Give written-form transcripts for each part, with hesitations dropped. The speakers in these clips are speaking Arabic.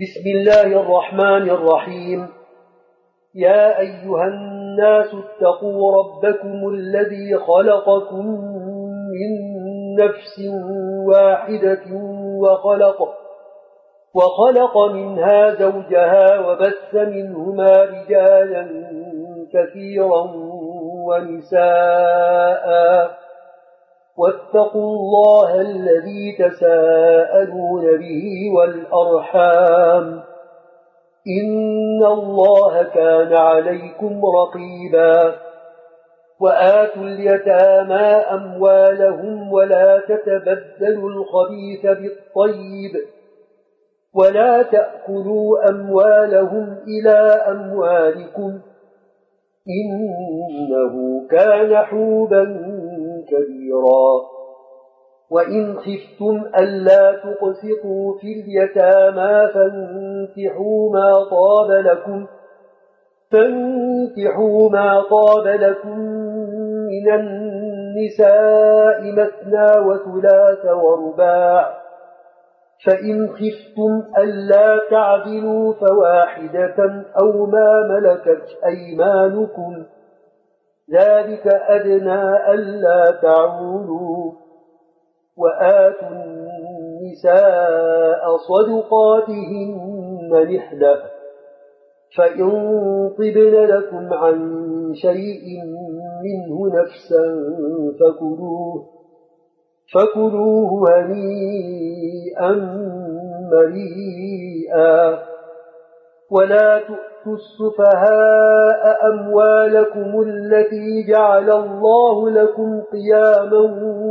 بسم الله الرحمن الرحيم. يا أيها الناس اتقوا ربكم الذي خلقكم من نفس واحدة وخلق منها زوجها وبث منهما رجالا كثيرا ونساء واتقوا الله الذي تساءلون به والأرحام إن الله كان عليكم رقيبا. وآتوا اليتامى أموالهم ولا تتبدلوا الخبيث بالطيب ولا تأكلوا أموالهم إلى أموالكم إنه كان حوبا كبيرا. وإن خفتم ألا تقسطوا في اليتامى فانكحوا ما طاب لكم من النساء مثنى وثلاث ورباع، فإن خفتم ألا تعدلوا فواحدة أو ما ملكت أيمانكم ذلك أدنى ألا تعولوا. وآتوا النساء صدقاتهن نحلة، فإن طبن لكم عن شيء منه نفسا فكلوه هنيئا مريئا. ولا تؤتوا السفهاء أموالكم التي جعل الله لكم قياما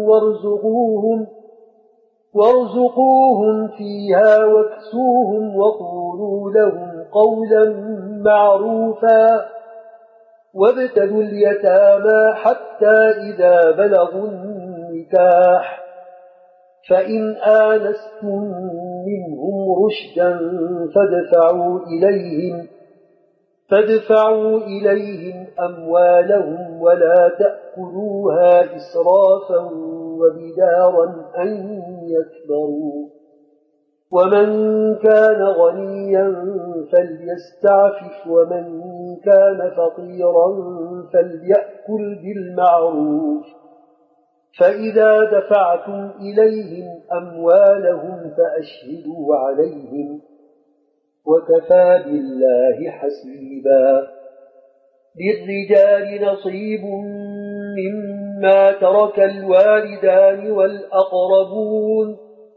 وارزقوهم فيها واكسوهم وقولوا لهم قولا معروفا. وابتلوا اليتامى حتى إذا بلغوا النكاح فإن آنستم منهم رشدا فادفعوا إليهم أموالهم ولا تأكلوها إسرافا وبدارا أن يكبروا. ومن كان غنيا فليستعفف ومن كان فقيرا فليأكل بالمعروف. فإذا دفعتم إليهم أموالهم فأشهدوا عليهم وكفى بالله حسيبا. للرجال نصيب مما ترك الوالدان والأقربون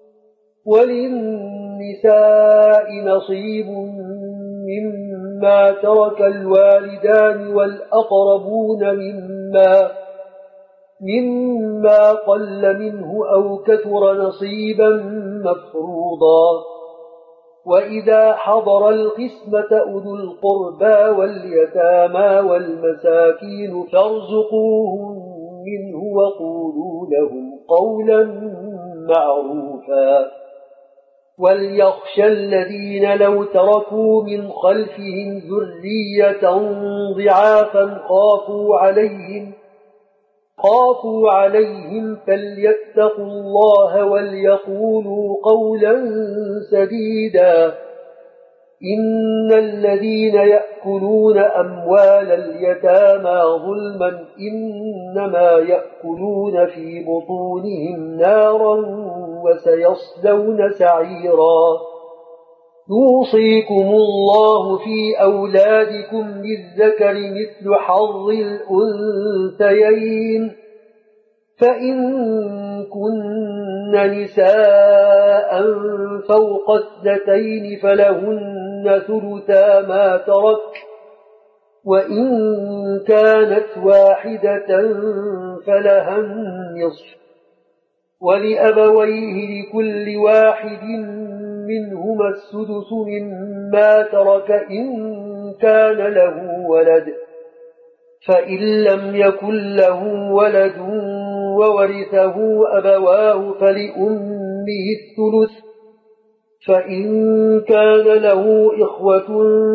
وللنساء نصيب مما ترك الوالدان والأقربون مما قل منه أو كثر نصيبا مفروضا. وإذا حضر القسمة أولو القربى واليتامى والمساكين فارزقوهم منه وقولوا لهم قولا معروفا. وليخشى الذين لو تركوا من خلفهم ذرية ضعافا خافوا عليهم فليتقوا الله وليقولوا قولا سديدا. إن الذين يأكلون أموال اليتامى ظلما إنما يأكلون في بطونهم نارا وسيصلون سعيرا. يوصيكم الله في أولادكم للذكر مثل حظ الأنثيين، فإن كن نساء فوق 2 فلهن ثلثا ما ترك، وإن كانت واحدة فلها النصف، ولأبويه لكل واحد منهما السدس مما ترك إن كان له ولد، فإن لم يكن له ولد وورثه أبواه فلأمه الثلث، فإن كان له إخوة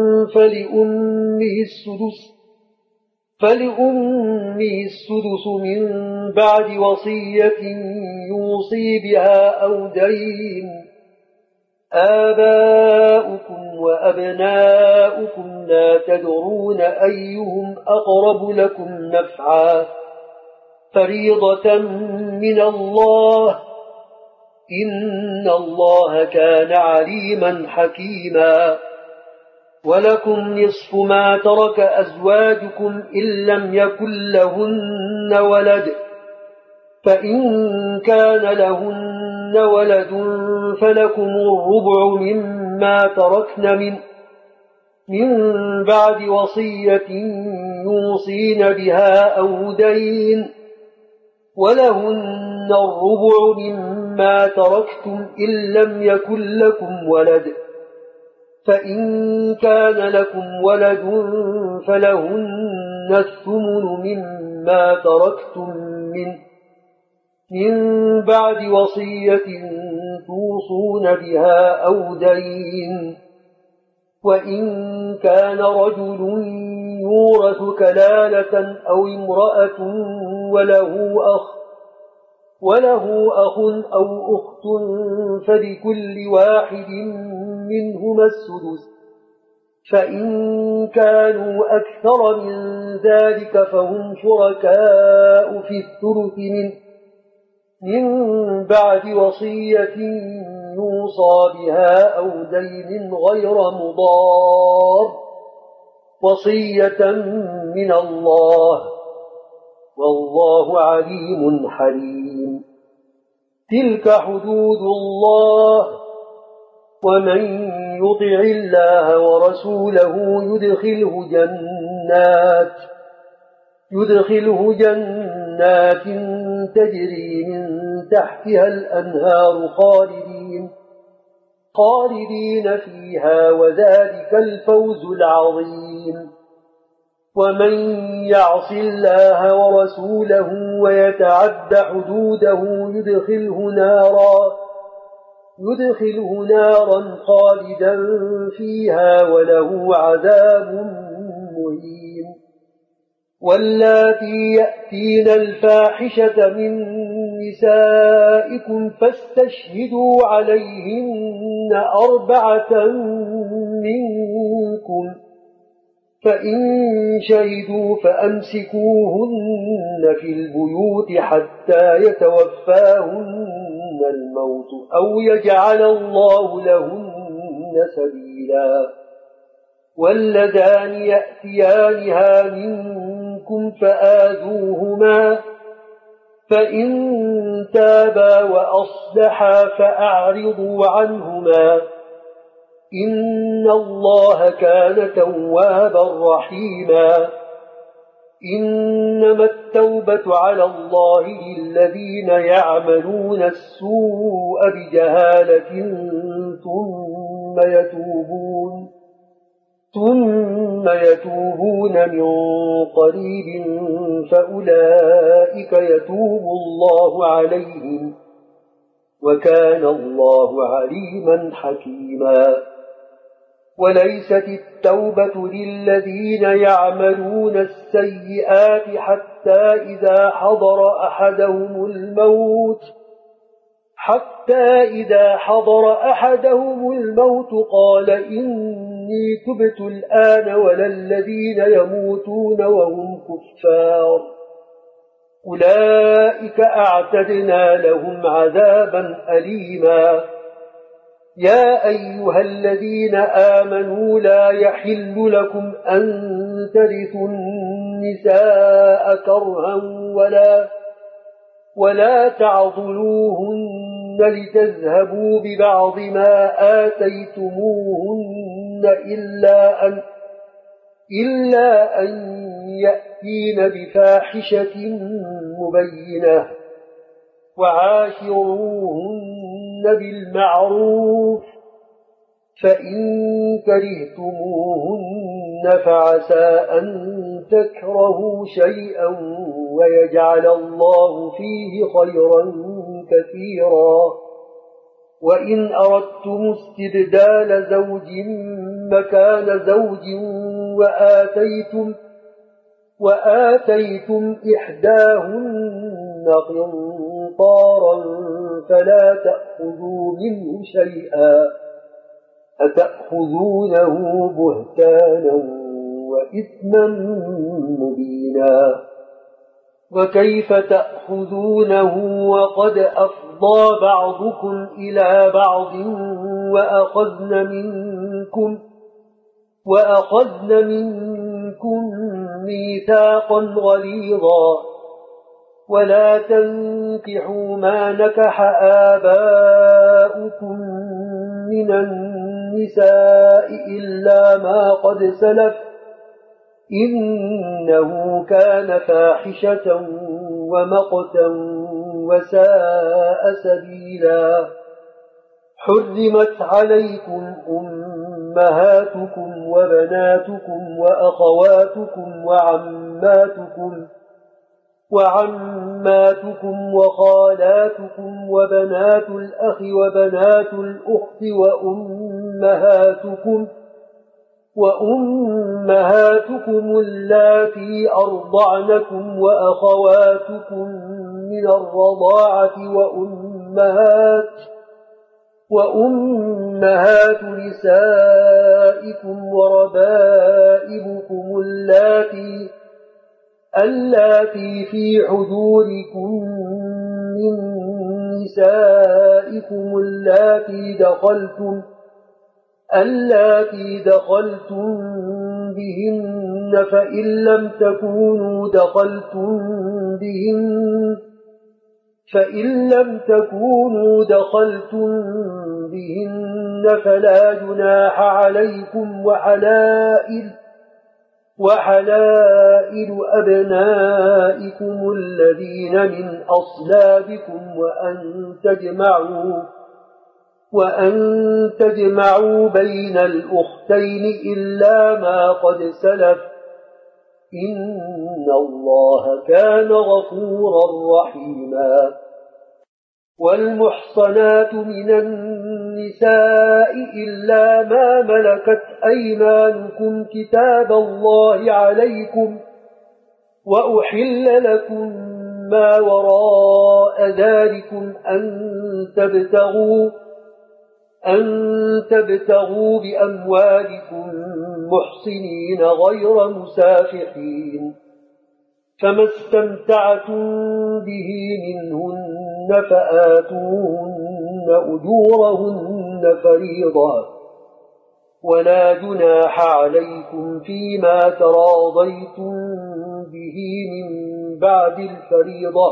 فلأمه السدس من بعد وصية يوصي بها أو دين. آباؤكم إخوانكم وأبناؤكم لا تدرون أيهم أقرب لكم نفعا فريضة من الله إن الله كان عليما حكيما ولكم نصف ما ترك أزواجكم إن لم يكن لهن ولد فإن كان لهن ولد فلكم الربع مما تركن من بعد وصية يوصين بها أو دين ولهن الربع مما تركتم إن لم يكن لكم ولد فإن كان لكم ولد فلهن الثمن مما تركتم من بعد وصية توصون بها أو دين وإن كان رجل يورث كلالة أو امرأة وله أخ أو أخت فلكل واحد منهما السدس فإن كانوا أكثر من ذلك فهم شركاء في الثلث من بعد وصية يوصى بها أو دين غير مضار وصية من الله والله عليم حليم تلك حدود الله ومن يطع الله ورسوله يدخله جنات تجري من تحتها الأنهار خالدين فيها وذلك الفوز العظيم ومن يعص الله ورسوله ويتعد حدوده يدخله نارا خالدا فيها وله عذاب مهين واللاتي يأتين الفاحشة من نسائكم فاستشهدوا عليهن 4 منكم فإن شهدوا فأمسكوهن في البيوت حتى يتوفاهن الموت أو يجعل الله لهن سبيلا واللذان يأتيانها منكم فآذوهما فإن تابا وأصلحا فأعرضوا عنهما إن الله كان توابا رحيما إنما التوبة على الله للذين يعملون السوء بجهالة ثم يتوبون من قريب فأولئك يتوب الله عليهم وكان الله عليما حكيما وليست التوبة للذين يعملون السيئات حتى إذا حضر أحدهم الموت قال إني تبت الآن ولا الذين يموتون وهم كفار أولئك أعتدنا لهم عذابا أليما يا أيها الذين آمنوا لا يحل لكم أن ترثوا النساء كرها ولا تعضلوهن لتذهبوا ببعض ما آتيتموهن إلا أن يأتين بفاحشة مبينة وعاشروهن بالمعروف فإن كرهتموهن فعسى أن تكرهوا شيئا ويجعل الله فيه خيرا كثيرا وإن أردتم استبدال زوج مكان زوج وآتيتم إحداهن قنطارا فلا تأخذوا منه شيئا أتأخذونه بهتانا وإثما مبينا وكيف تأخذونه وقد أفضى بعضكم إلى بعض وأخذن منكم ميثاقا غليظا ولا تنكحوا ما نكح آباؤكم من النساء إلا ما قد سلف إنه كان فاحشة ومقتا وساء سبيلا حرمت عليكم أمهاتكم وبناتكم وأخواتكم وعماتكم وخالاتكم وبنات الأخ وبنات الأخت وأمهاتكم اللاتي أرضعنكم وأخواتكم من الرضاعة وأمهات نسائكم وربائبكم اللاتي في حجوركم من نسائكم اللاتي دخلتم بهن فإن لم تكونوا دخلتم بهن فلا جناح عليكم وحلائل أبنائكم الذين من أصلابكم وأن تجمعوا بين الأختين إلا ما قد سلف إن الله كان غفورا رحيما والمحصنات من النساء إلا ما ملكت أيمانكم كتاب الله عليكم وأحل لكم ما وراء ذلكم أن تبتغوا بأموالكم محصنين غير مسافحين فما استمتعتم به منهن فآتوهن أجورهن فريضة ولا جناح عليكم فيما تراضيتم به من بعد الفريضة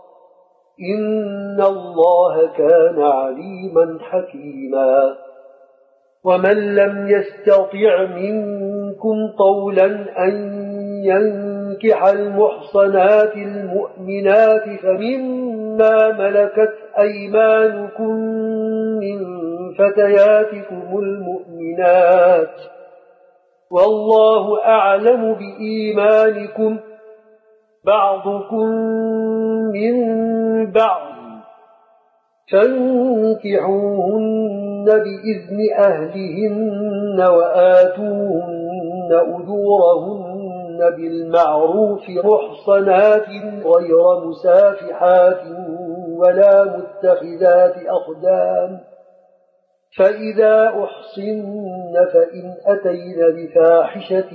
إن الله كان عليما حكيما ومن لم يستطع منكم طولا أن ينكح المحصنات المؤمنات فمما ملكت أيمانكم من فتياتكم المؤمنات والله أعلم بإيمانكم بعضكم من بعض فانكحوهن بإذن أهلهن وآتوهن أجورهن بالمعروف محصنات غير مسافحات ولا متخذات أخدان فإذا أحصن فإن أتين بفاحشة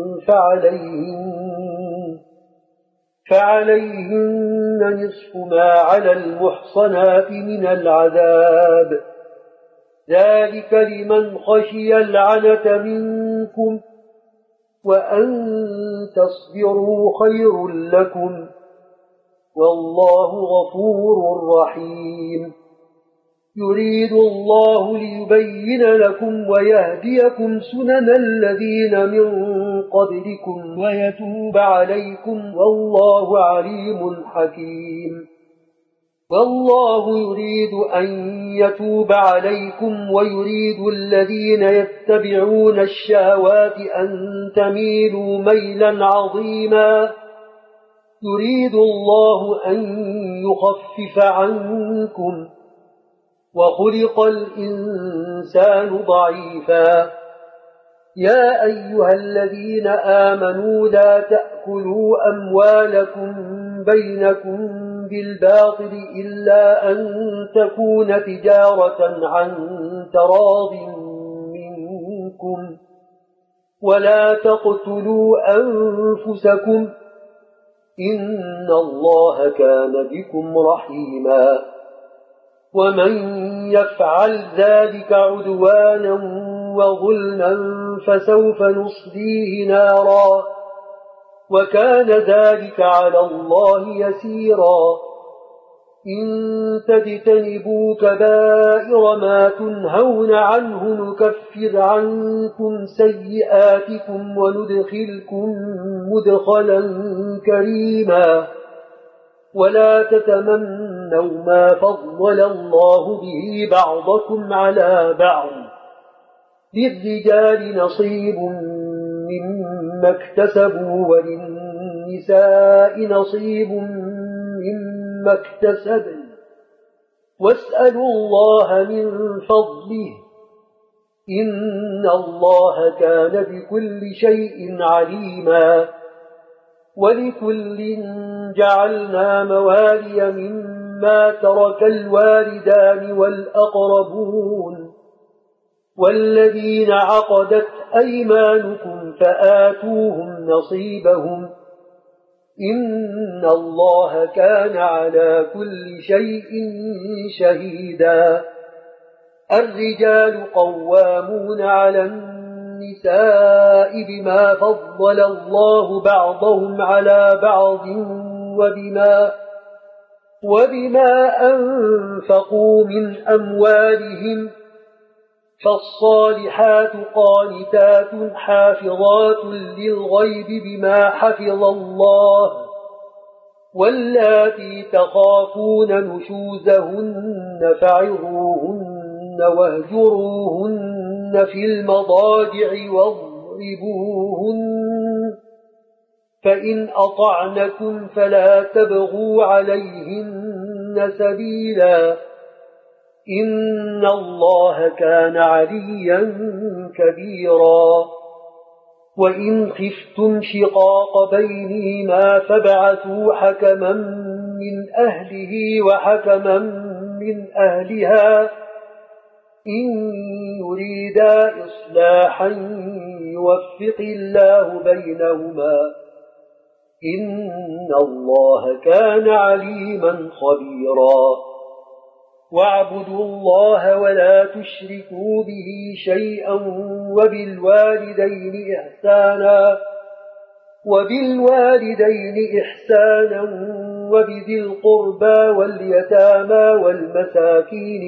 فعليهن نصف ما على المحصنات من العذاب ذلك لمن خشي العنة منكم وأن تصبروا خير لكم والله غفور رحيم يريد الله ليبين لكم ويهديكم سنن الذين من قبلكم ويتوب عليكم والله عليم حكيم والله يريد أن يتوب عليكم ويريد الذين يتبعون الشهوات أن تميلوا ميلا عظيما يريد الله أن يخفف عنكم وخلق الإنسان ضعيفا يا أيها الذين آمنوا لا تأكلوا أموالكم بينكم بالباطل إلا أن تكون تجارة عن تراض منكم ولا تقتلوا أنفسكم إن الله كان بكم رحيما ومن يفعل ذلك عدوانا وظلما فسوف نصليه نارا وكان ذلك على الله يسيرا إن تجتنبوا كبائر ما تنهون عنه نكفر عنكم سيئاتكم وندخلكم مدخلا كريما ولا تتمنوا ما فضل الله به بعضكم على بعض للرجال نصيب مما اكتسبوا وللنساء نصيب مما اكتسبن واسألوا الله من فضله إن الله كان بكل شيء عليما ولكل جعلنا موالي مما ترك الوالدان والأقربون والذين عقدت أيمانكم فآتوهم نصيبهم إن الله كان على كل شيء شهيدا الرجال قوامون على النساء بما فضل الله بعضهم على بعض وبما أنفقوا من أموالهم فالصالحات قانتات حافظات للغيب بما حفظ الله واللاتي تخافون نشوزهن فعظوهن واهجروهن في المضاجع واضربوهن فإن أطعنكم فلا تبغوا عليهن سبيلا إن الله كان عليا كبيرا وإن خفتم شقاق بينهما فابعثوا حكما من أهله وحكما من أهلها إن يريدا إصلاحا يوفق الله بينهما إن الله كان عليما خبيرا واعبدوا الله ولا تشركوا به شيئا وبالوالدين إحسانا وبذي القربى واليتامى والمساكين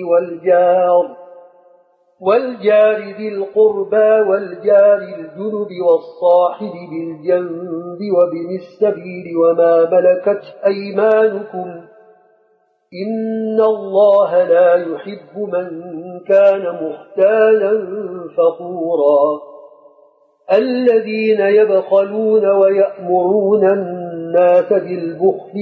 والجار ذي القربى والجار الجنب والصاحب بالجنب وابن السبيل وما ملكت أيمانكم إن الله لا يحب من كان مختالا فخورا الذين يبخلون ويأمرون الناس بالبخل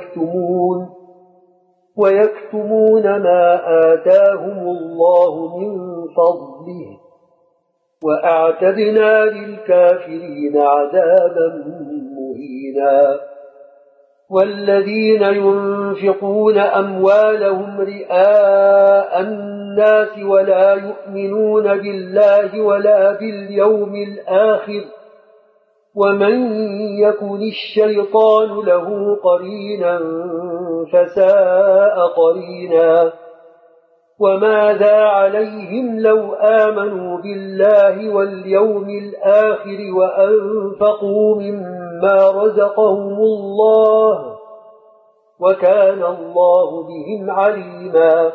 ويكتمون ما آتاهم الله من فضله وأعتدنا للكافرين عذابا مهينا والذين ينفقون أموالهم رئاء الناس ولا يؤمنون بالله ولا باليوم الآخر ومن يكن الشيطان له قرينا فساء قرينا وماذا عليهم لو آمنوا بالله واليوم الآخر وأنفقوا مما رزقهم الله وكان الله بهم عليما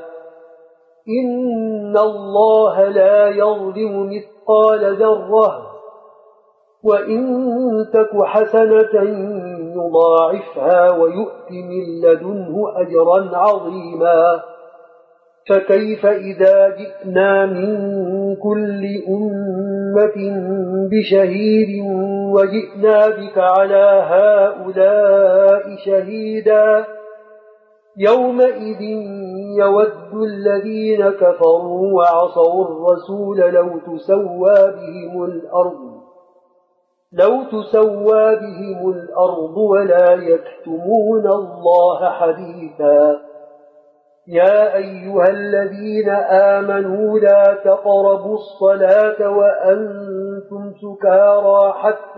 إن الله لا يظلم مثقال ذرة وإن تك حسنة يضاعفها ويؤت من لدنه أجرا عظيما فكيف إذا جئنا من كل أمة بشهيد وجئنا بك على هؤلاء شهيدا يومئذ يود الذين كفروا وعصوا الرسول لو تسوى بهم الأرض ولا يكتمون الله حديثا يا أيها الذين آمنوا لا تقربوا الصلاة وأنتم سكارى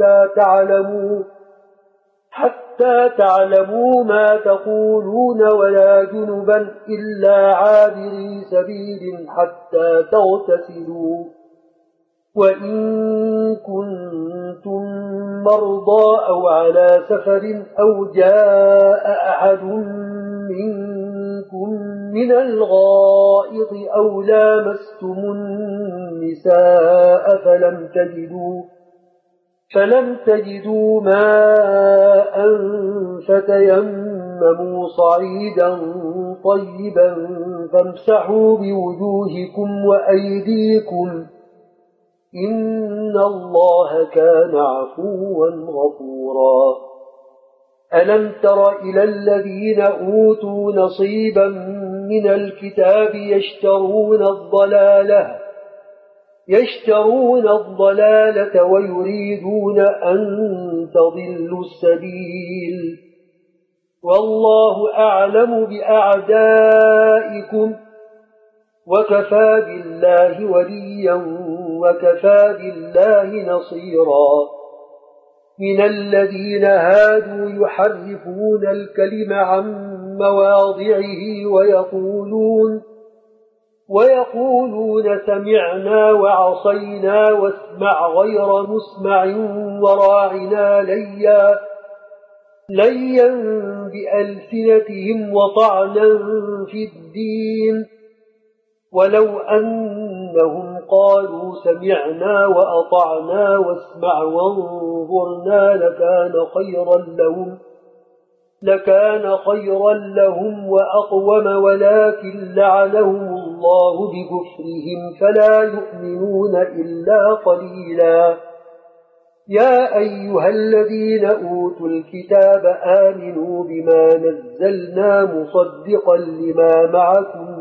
حتى تعلموا ما تقولون ولا جنبا إلا عابري سبيل حتى تغتسلوا وإن كنتم مرضى أو على سفر أو جاء أحد منكم من الغائط أو لامستم النساء فلم تجدوا ماء فتيمموا صعيدا طيبا فامسحوا بوجوهكم وأيديكم إن الله كان عفوا غفورا ألم تر إلى الذين أوتوا نصيبا من الكتاب يشترون الضلالة ويريدون أن تضلوا السبيل والله أعلم بأعدائكم وكفى بالله وليا وكفى بالله نصيرا من الذين هادوا يحرفون الكلم عن مواضعه ويقولون سمعنا وعصينا واسمع غير مسمع وراعنا ليا بألسنتهم وطعنا في الدين ولو أنهم قالوا سمعنا وأطعنا واسمع وانظرنا لكان خيرا لهم وأقوم ولكن لعنهم الله بكفرهم فلا يؤمنون إلا قليلا يا أيها الذين أوتوا الكتاب آمنوا بما نزلنا مصدقا لما معكم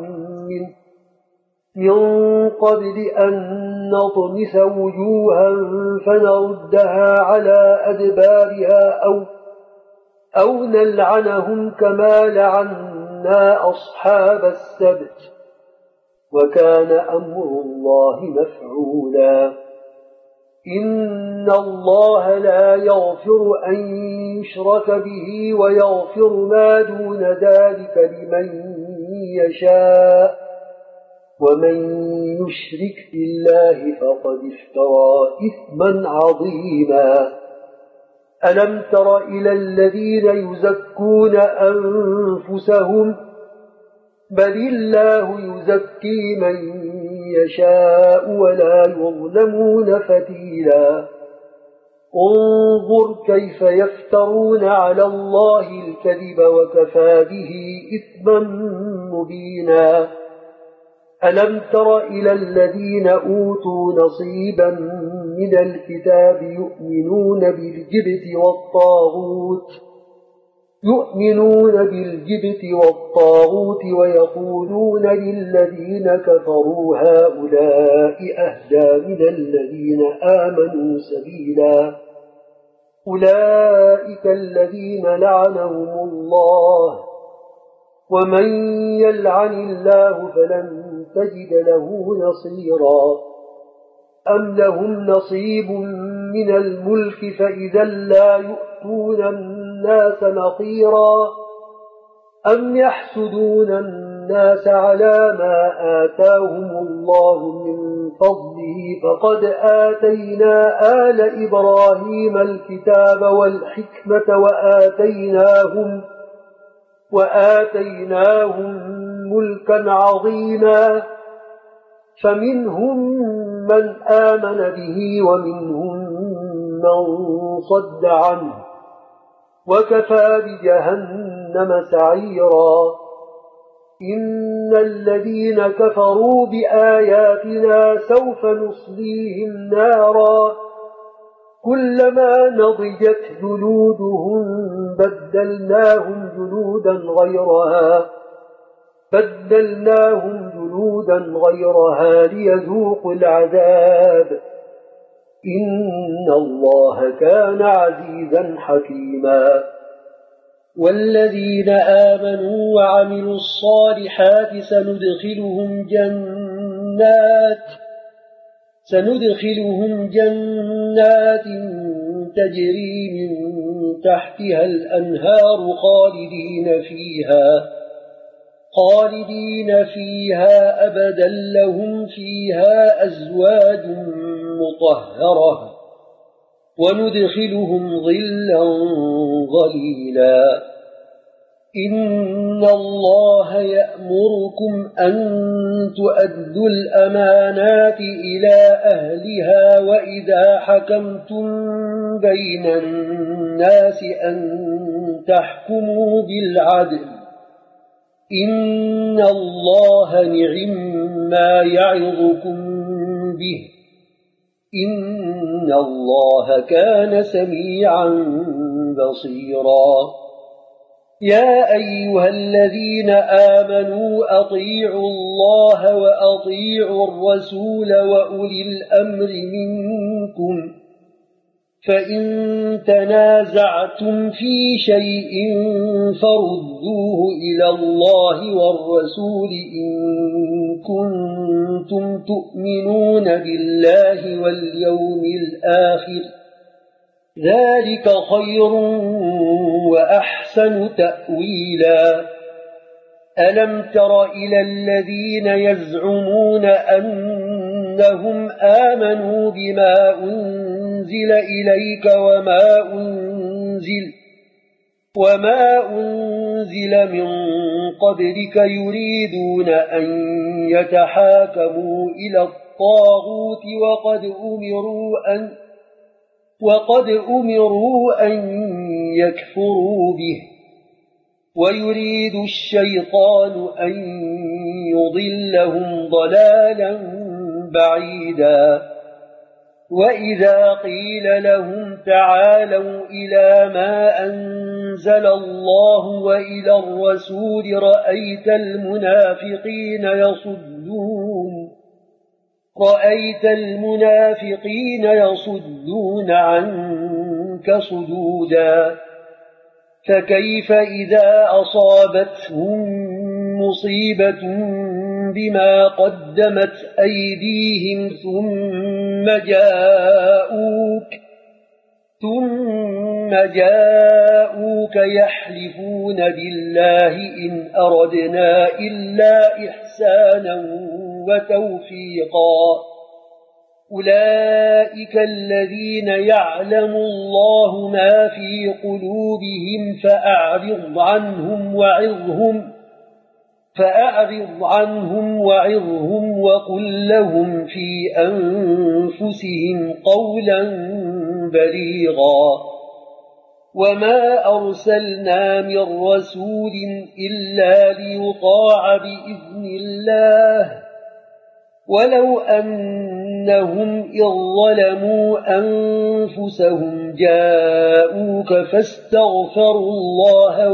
من قبل أن نطمس وجوها فنردها على أدبارها أو نلعنهم كما لعنا أصحاب السبت وكان أمر الله مفعولا إن الله لا يغفر أن يشرك به ويغفر ما دون ذلك لمن يشاء ومن يشرك بالله فقد افترى إثما عظيما ألم تر إلى الذين يزكون أنفسهم بل الله يزكي من يشاء ولا يظلمون فتيلا انظر كيف يفترون على الله الكذب وكفى به إثما مبينا ألم تر إلى الذين أوتوا نصيبا من الكتاب يؤمنون بالجبت والطاغوت ويقولون للذين كفروا هؤلاء أهدى من الذين آمنوا سبيلا أولئك الذين لعنهم الله ومن يلعن الله فلن تجد له نصيرا أم لهم نصيب من الملك فإذا لا يؤتون الناس نقيرا أم يحسدون الناس على ما آتاهم الله من فضله فقد آتينا آل إبراهيم الكتاب والحكمة وآتيناهم ملكا عظيما فمنهم من آمن به ومنهم من صد عنه وكفى بجهنم سعيرا إن الذين كفروا بآياتنا سوف نصليهم نارا كلما نضجت جلودهم بدلناهم جلودا غيرها ليذوقوا العذاب إن الله كان عزيزا حكيما والذين آمنوا وعملوا الصالحات سندخلهم جنات تجري من تحتها الأنهار خالدين فيها أبدا لهم فيها أزواج مطهرة وندخلهم ظلا ظليلا إن الله يأمركم أن تؤدوا الأمانات إلى أهلها وإذا حكمتم بين الناس أن تحكموا بالعدل إن الله نعم يعظكم به إن الله كان سميعا بصيرا يا أيها الذين آمنوا أطيعوا الله وأطيعوا الرسول وأولي الأمر منكم فإن تنازعتم في شيء فردوه إلى الله والرسول إن كنتم تؤمنون بالله واليوم الآخر ذلك خير وأحسن تأويلا ألم تر إلى الذين يزعمون أنهم آمنوا بما أنزل إليك وما أنزل من قبلك يريدون أن يتحاكموا إلى الطاغوت وقد أمروا أن يكفروا به ويريد الشيطان أن يضلهم ضلالا بعيدا وإذا قيل لهم تعالوا إلى ما أنزل الله وإلى الرسول رأيت المنافقين يصدون عنك صدودا فكيف إذا أصابتهم مصيبة بما قدمت أيديهم ثم جاءوك يحلفون بالله إن أردنا إلا إحسانا وتوفيقا أولئك الذين يعلم الله ما في قلوبهم فأعرض عنهم وعظهم وقل لهم في أنفسهم قولا بليغا وما أرسلنا من رسول إلا ليطاع بإذن الله ولو أنهم إذ ظلموا أنفسهم جاءوك فاستغفروا الله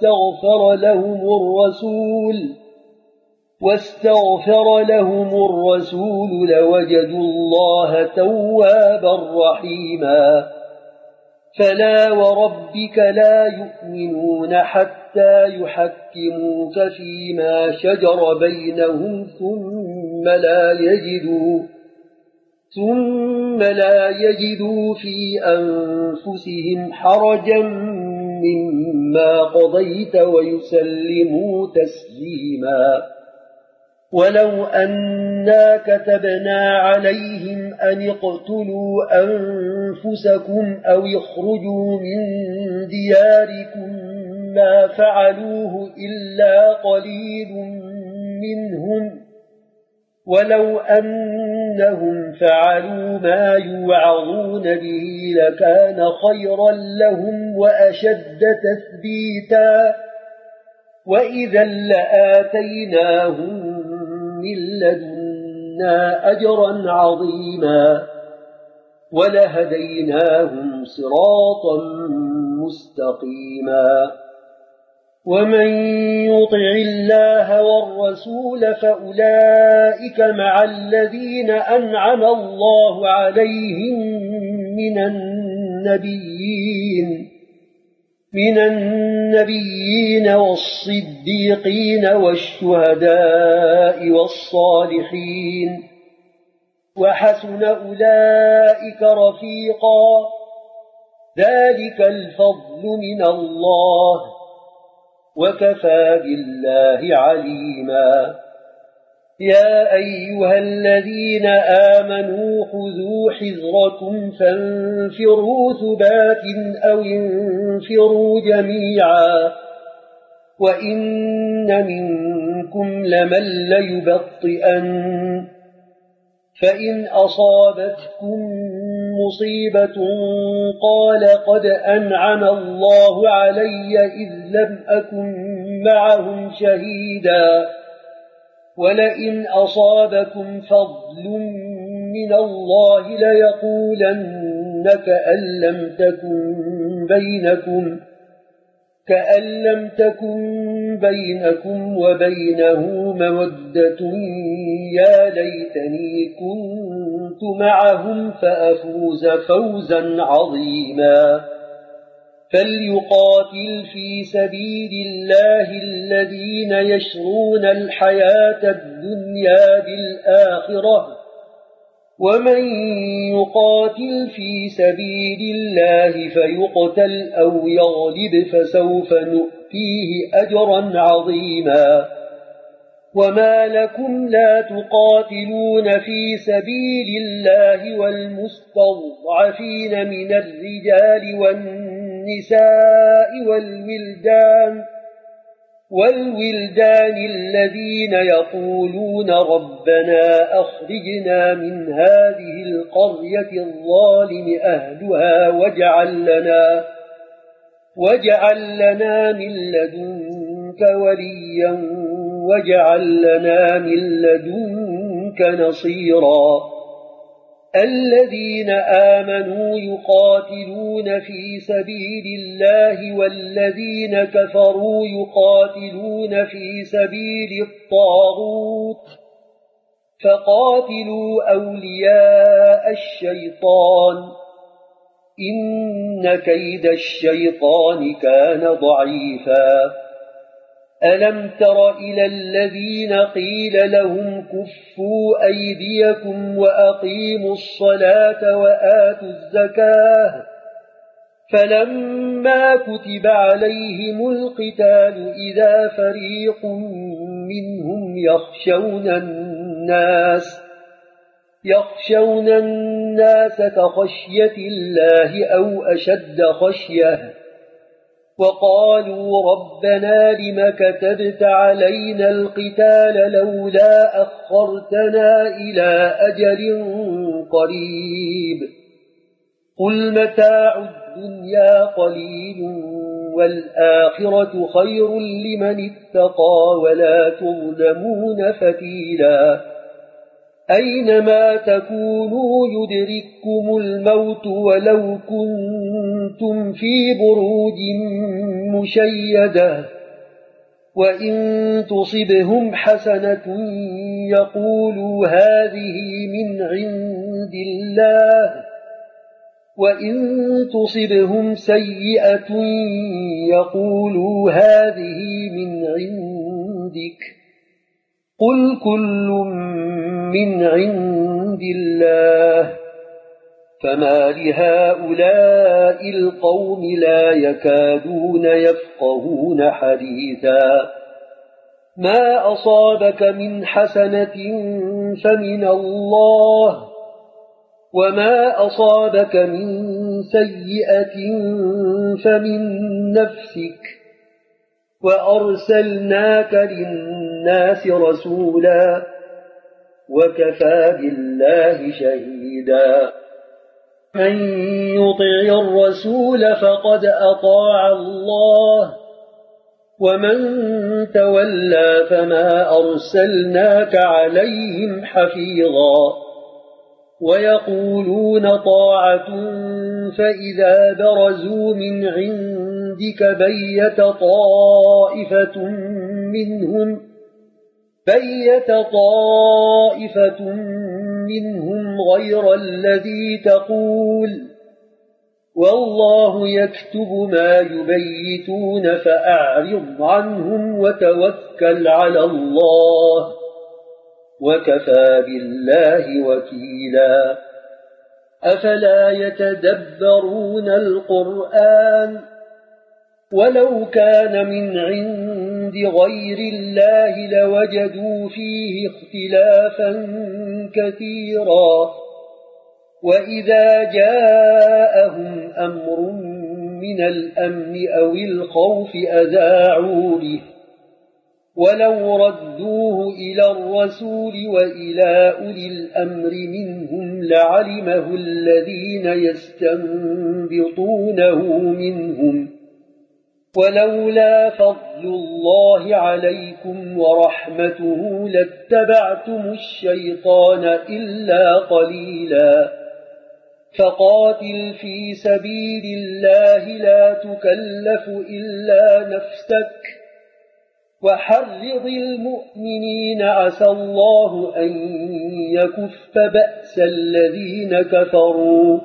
واستغفر لهم الرسول لوجدوا الله توابا رحيما فلا وربك لا يؤمنون حتى يحكموك فيما شجر بينهم ثم لا يجدوا في أنفسهم حرجا مما قضيت ويسلموا تسليما ولو أنا كتبنا عليهم أن اقتلوا أنفسكم أو اخرجوا من دياركم ما فعلوه إلا قليل منهم ولو أنهم فعلوا ما يوعظون به لكان خيرا لهم وأشد تثبيتا وإذا لآتيناهم من لدنا أجرا عظيما ولهديناهم صراطا مستقيما ومن يطع الله والرسول فأولئك مع الذين أنعم الله عليهم من النبيين من النبيين والصديقين والشهداء والصالحين وحسن أولئك رفيقا ذلك الفضل من الله وكفى بالله عليما يا أيها الذين آمنوا خذوا حذركم فانفروا ثبات أو انفروا جميعا وإن منكم لمن ليبطئن فإن أصابتكم مصيبة قال قد أنعم الله علي إذ لم أكن معهم شهيدا ولئن أصابكم فضل من الله ليقولن كأن لم تكن بينكم وبينه مودة يا ليتني كنت معهم فأفوز فوزا عظيما فليقاتل في سبيل الله الذين يشرون الحياة الدنيا بالآخرة ومن يقاتل في سبيل الله فيقتل أو يغلب فسوف نؤتيه أجرا عظيما وما لكم لا تقاتلون في سبيل الله والمستضعفين من الرجال والنساء والولدان الذين يقولون ربنا أخرجنا من هذه القرية الظالم أهلها واجعل لنا من لدنك وليا واجعل لنا من لدنك نصيرا الذين آمنوا يقاتلون في سبيل الله والذين كفروا يقاتلون في سبيل الطاغوت فقاتلوا أولياء الشيطان إن كيد الشيطان كان ضعيفا ألم تر إلى الذين قيل لهم كفوا أيديكم وأقيموا الصلاة وآتوا الزكاة فلما كتب عليهم القتال إذا فريق منهم يخشون الناس كخشية الله أو أشد خشية وقالوا ربنا لم كتبت علينا القتال لولا أخرتنا إلى أجل قريب قل متاع الدنيا قليل والآخرة خير لمن اتقى ولا تظلمون فتيلا أينما تكونوا يدرككم الموت ولو كنتم في بروج مشيدة وإن تصبهم حسنة يقولوا هذه من عند الله وإن تصبهم سيئة يقولوا هذه من عندك قل كل من عند الله فما لهؤلاء القوم لا يكادون يفقهون حديثا ما أصابك من حسنة فمن الله وما أصابك من سيئة فمن نفسك وأرسلناك للناس رسولا وكفى بالله شهيدا من يطع الرسول فقد أطاع الله ومن تولى فما أرسلناك عليهم حفيظا ويقولون طاعة فإذا برزوا من عندك بيت طائفة منهم غير الذي تقول والله يكتب ما يبيتون فأعرض عنهم وتوكل على الله وكفى بالله وكيلا أفلا يتدبرون القرآن ولو كان من عند غير الله لوجدوا فيه اختلافا كثيرا وإذا جاءهم أمر من الأمن أو الخوف أذاعوا به ولو ردوه إلى الرسول وإلى أولي الأمر منهم لعلمه الذين يستنبطونه منهم ولولا فضل الله عليكم ورحمته لاتبعتم الشيطان إلا قليلا فقاتل في سبيل الله لا تكلف إلا نفسك وحرض المؤمنين عسى الله أن يكف بأس الذين كفروا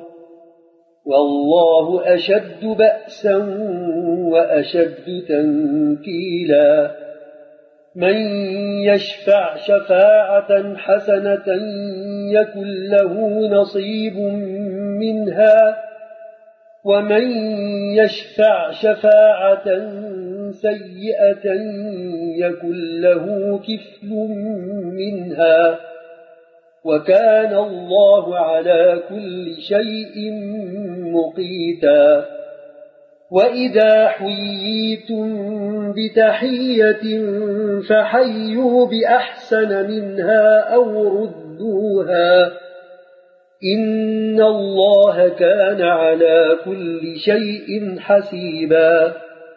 والله أشد بأسا وأشد تنكيلا من يشفع شفاعة حسنة يكن له نصيب منها ومن يشفع شفاعة سيئة يكن له كفل منها وكان الله على كل شيء مقيتا وإذا حييتم بتحية فحيوا بأحسن منها أو ردوها إن الله كان على كل شيء حسيبا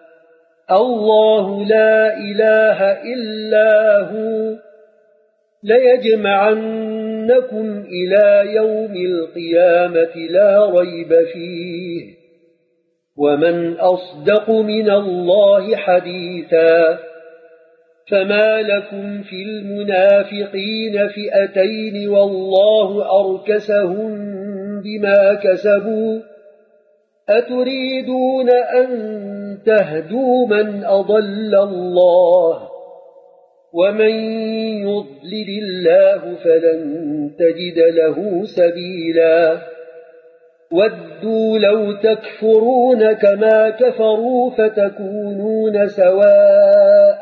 الله لا إله إلا هو ليجمعنكم إلى يوم القيامة لا ريب فيه ومن أصدق من الله حديثا فما لكم في المنافقين فئتين والله أركسهم بما كسبوا أتريدون أن تهدوا من أضل الله ومن يضلل الله فلن تجد له سبيلا ودوا لو تكفرون كما كفروا فتكونون سواء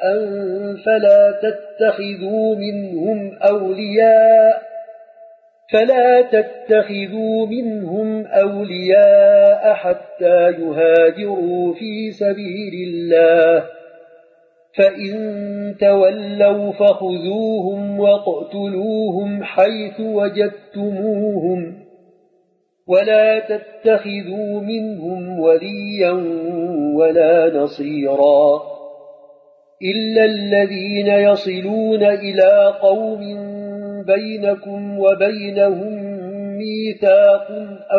فلا تتخذوا منهم أولياء حتى يهاجروا في سبيل الله فإن تولوا فخذوهم واقتلوهم حيث وجدتموهم ولا تتخذوا منهم وليا ولا نصيرا إلا الذين يصلون إلى قوم بينكم وبينهم ميثاق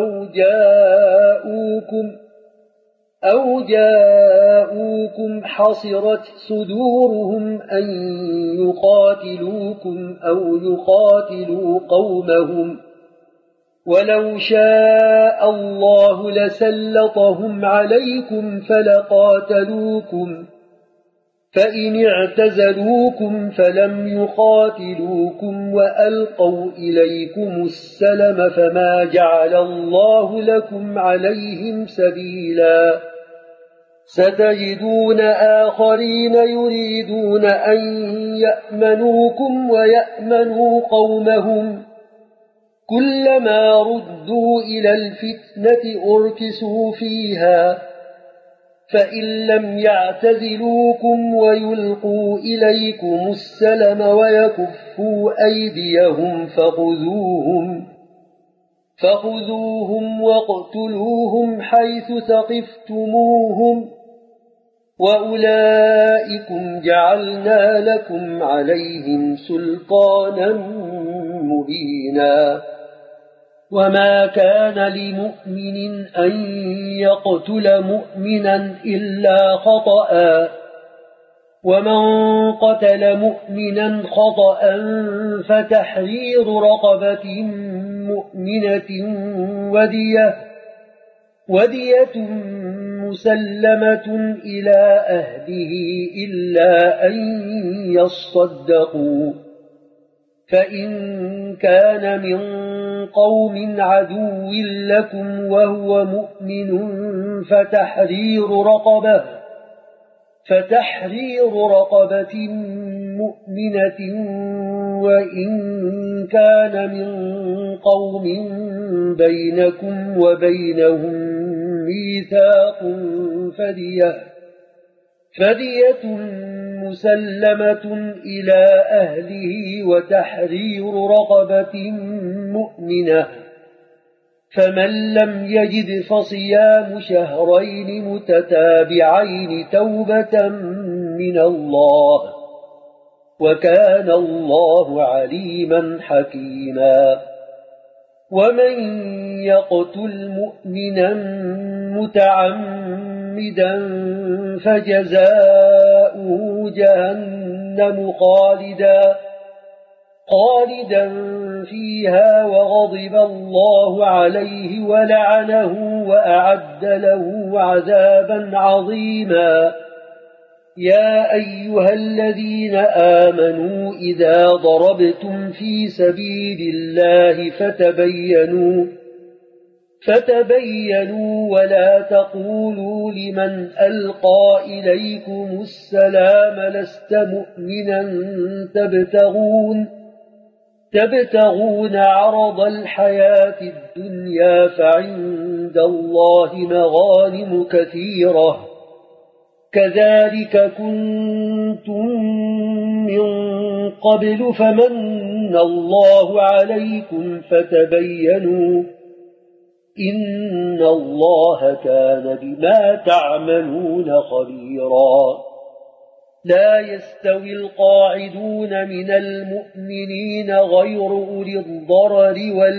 أو جاءوكم حصرت صدورهم أن يقاتلوكم أو يقاتلوا قومهم ولو شاء الله لسلطهم عليكم فلقاتلوكم فإن اعتزلوكم فلم يقاتلوكم وألقوا إليكم السلم فما جعل الله لكم عليهم سبيلا ستجدون آخرين يريدون أن يأمنوكم ويأمنوا قومهم كلما ردوا إلى الفتنة أركسوا فيها فإن لم يعتزلوكم ويلقوا إليكم السلم ويكفوا أيديهم فخذوهم واقتلوهم حيث ثقفتموهم وأولئكم جعلنا لكم عليهم سلطانا مبينا وما كان لمؤمن أن يقتل مؤمنا إلا خطأ ومن قتل مؤمنا خطأ فتحرير رقبة مؤمنة ودية مسلمة إلى أهله إلا أن يصدقوا فإن كان من قوم عدو لكم وهو مؤمن فتحرير رقبة مؤمنة وإن كان من قوم بينكم وبينهم ميثاق فدية مسلمة إلى أهله وتحرير رقبة مؤمنة فمن لم يجد فصيام شهرين متتابعين توبة من الله وكان الله عليما حكيما ومن يقتل مؤمنا متعمدا فجزاؤه جهنم خالدا فيها وغضب الله عليه ولعنه وأعد له عذابا عظيما يا أيها الذين آمنوا إذا ضربتم في سبيل الله فتبينوا ولا تقولوا لمن ألقى إليكم السلام لست مؤمنا تبتغون عرض الحياة الدنيا فعند الله مغانم كثيرة كذلك كنتم من قبل فمن الله عليكم فتبينوا إن الله كان بما تعملون خبيرا لا يستوي القاعدون من المؤمنين غير أولي الضرر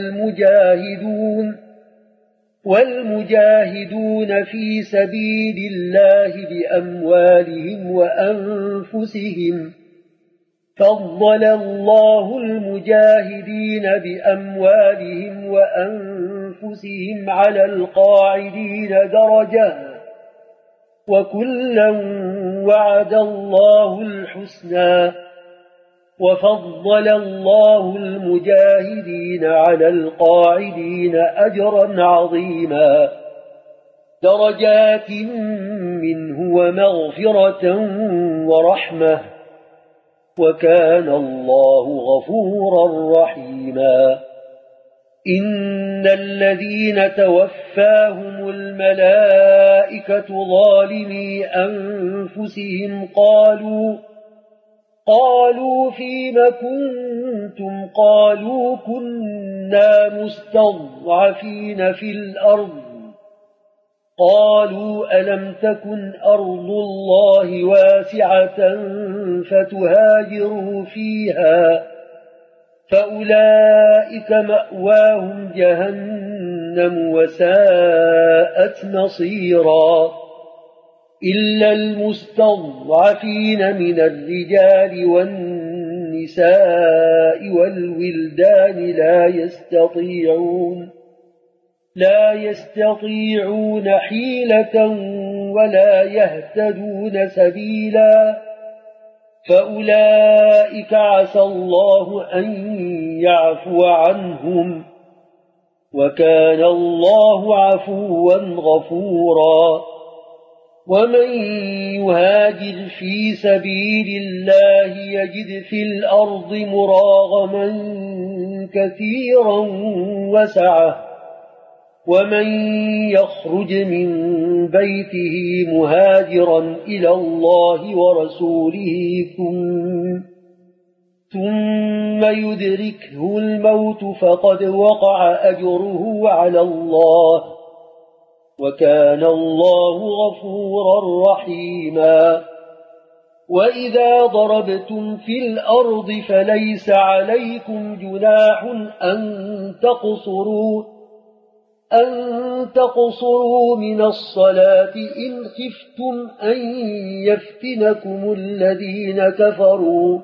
والمجاهدون في سبيل الله بأموالهم وأنفسهم فضل الله المجاهدين بأموالهم وأنفسهم على القاعدين درجة وكلا وعد الله الحسنى وفضل الله المجاهدين على القاعدين أجرا عظيما درجات منه ومغفرة ورحمة وكان الله غفورا رحيما إن الذين توفاهم الملائكة ظالمي أنفسهم قالوا فيم كنتم قالوا كنا مستضعفين في الأرض قالوا ألم تكن أرض الله واسعة فتهاجروا فيها فأولئك مأواهم جهنم وساءت مصيرا إلا المستضعفين من الرجال والنساء والولدان لا يستطيعون حيلة ولا يهتدون سبيلا فأولئك عسى الله أن يعفو عنهم وكان الله عفوا غفورا ومن يهاجر في سبيل الله يجد في الأرض مراغما كثيرا وسعة ومن يخرج من بيته مهاجرا إلى الله ورسوله ثم يدركه الموت فقد وقع أجره على الله وكان الله غفورا رحيما وإذا ضربتم في الأرض فليس عليكم جناح أن تقصروا من الصلاة إن خفتم أن يفتنكم الذين كفروا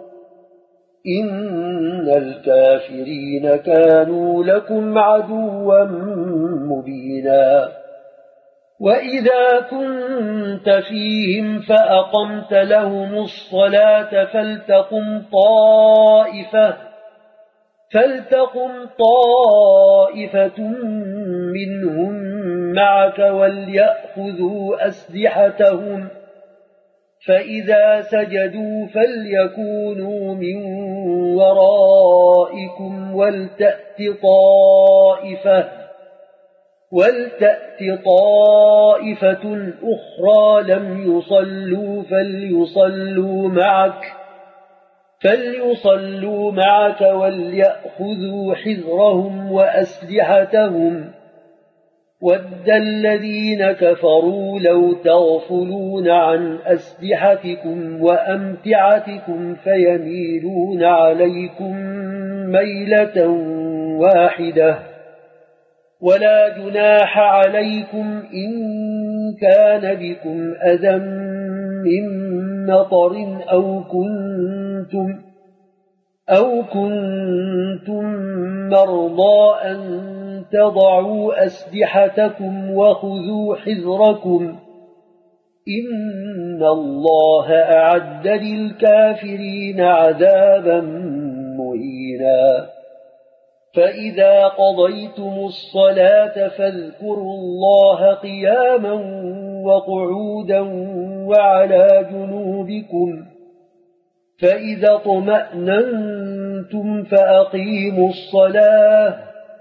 إن الكافرين كانوا لكم عدوا مبينا وإذا كنت فيهم فأقمت لهم الصلاة فلتقم طائفة منهم معك وليأخذوا أسلحتهم فإذا سجدوا فليكونوا من ورائكم ولتأت طائفة أخرى لم يصلوا فليصلوا معك وليأخذوا حذرهم وأسلحتهم ود الذين كفروا لو تغفلون عن أسلحتكم وأمتعتكم فيميلون عليكم ميلة واحدة ولا جناح عليكم إن كان بكم أذى من مطر أو كنتم مرضى أن تضعوا أسلحتكم وخذوا حذركم إن الله أعد للكافرين عذابا مهينا فإذا قضيتم الصلاة فاذكروا الله قياما وقعودا وعلى جنوبكم فإذا اطمأننتم فأقيموا الصلاة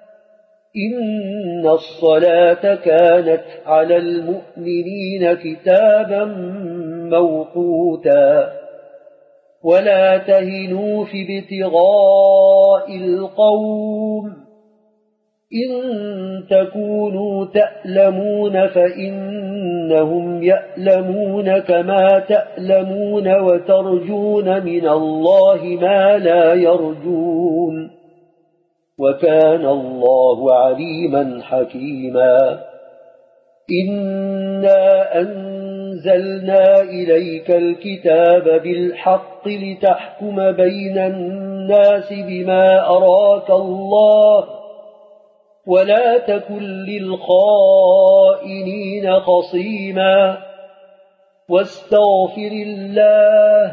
إن الصلاة كانت على المؤمنين كتابا موقوتا ولا تهنوا في ابتغاء القوم إن تكونوا تألمون فإنهم يألمون كما تألمون وترجون من الله ما لا يرجون وكان الله عليما حكيما إنا أنزلنا إليك الكتاب بالحق لتحكم بين الناس بما أراك الله ولا تكن للخائنين خصيما واستغفر الله